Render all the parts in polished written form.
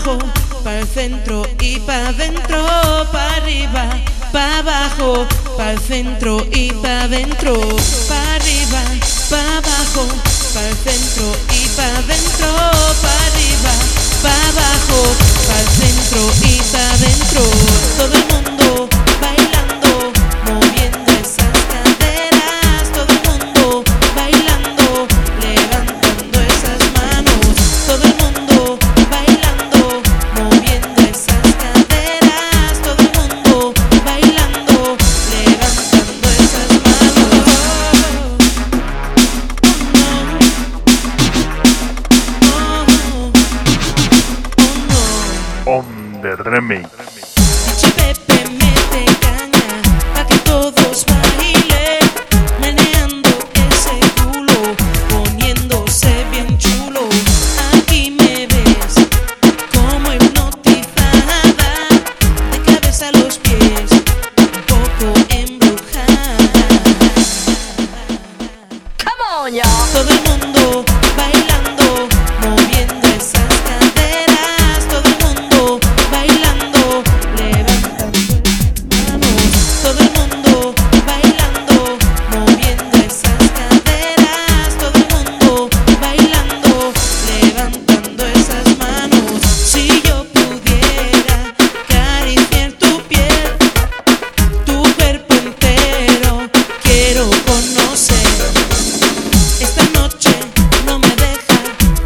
abajo, para el centro y para adentro, para arriba, para abajo, para el centro y para adentro, para arriba, para abajo, para el centro y para adentro, para arriba, para abajo, para el centro y para adentro. Todo el mundo bailando, moviendo esas caderas, todo el mundo bailando, levantando esas manos, todo el mundo bailando, moviendo esas caderas, todo el mundo bailando, levantando esas manos. On the remix. DJ Pepe mete caña pa' que todos bailen, meneando ese culo, poniéndose bien chulo. Aquí me ves como hipnotizada, de cabeza a los pies, un poco embrujada. Come on, y'all. Todo el mundo bailando, moviendo esas caderas, todo el mundo bailando, levantando esas manos, todo el mundo bailando, moviendo esas caderas, todo el mundo bailando, levantando esas manos. Si yo pudiera acariciar tu piel, tu cuerpo entero, quiero conocer. Esta noche no me deja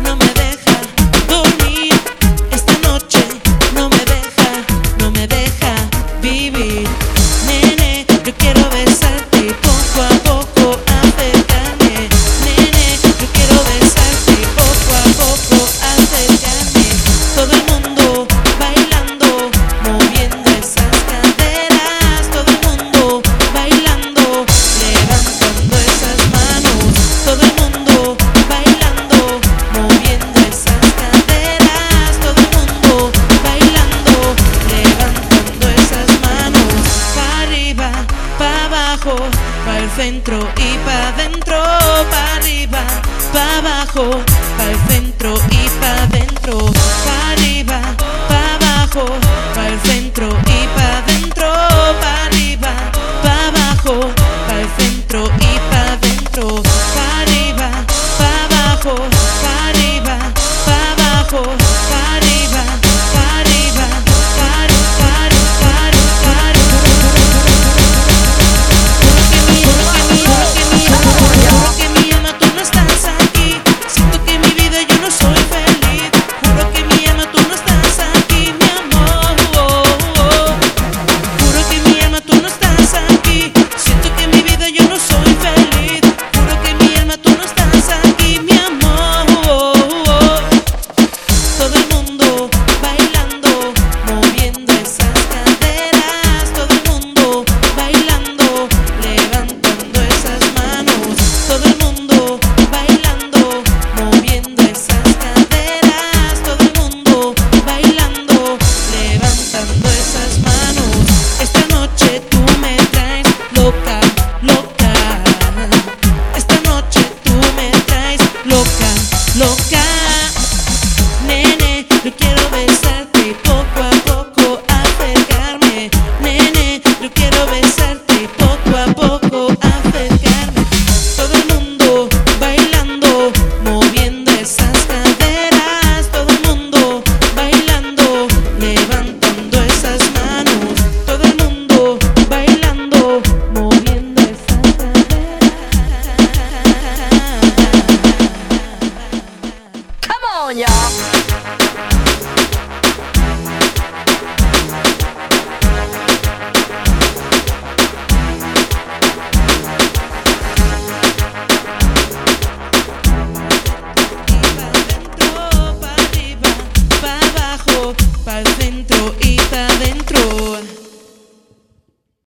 dormir. Esta noche no me deja vivir. Nene, yo quiero besarte poco a poco, acercarme. Nene, yo quiero besarte poco a poco, acercarme. Todo el mundo bailando, moviendo esas caderas, todo el mundo bailando, levantando esas manos, todo el mundo bailando, moviendo esas caderas, todo el mundo bailando, levantando esas manos, para arriba, para abajo, para el centro y para adentro, para arriba, para abajo, para el centro y para adentro, para arriba, para abajo, para el centro y para adentro, para arriba, para abajo, para el centro y para adentro.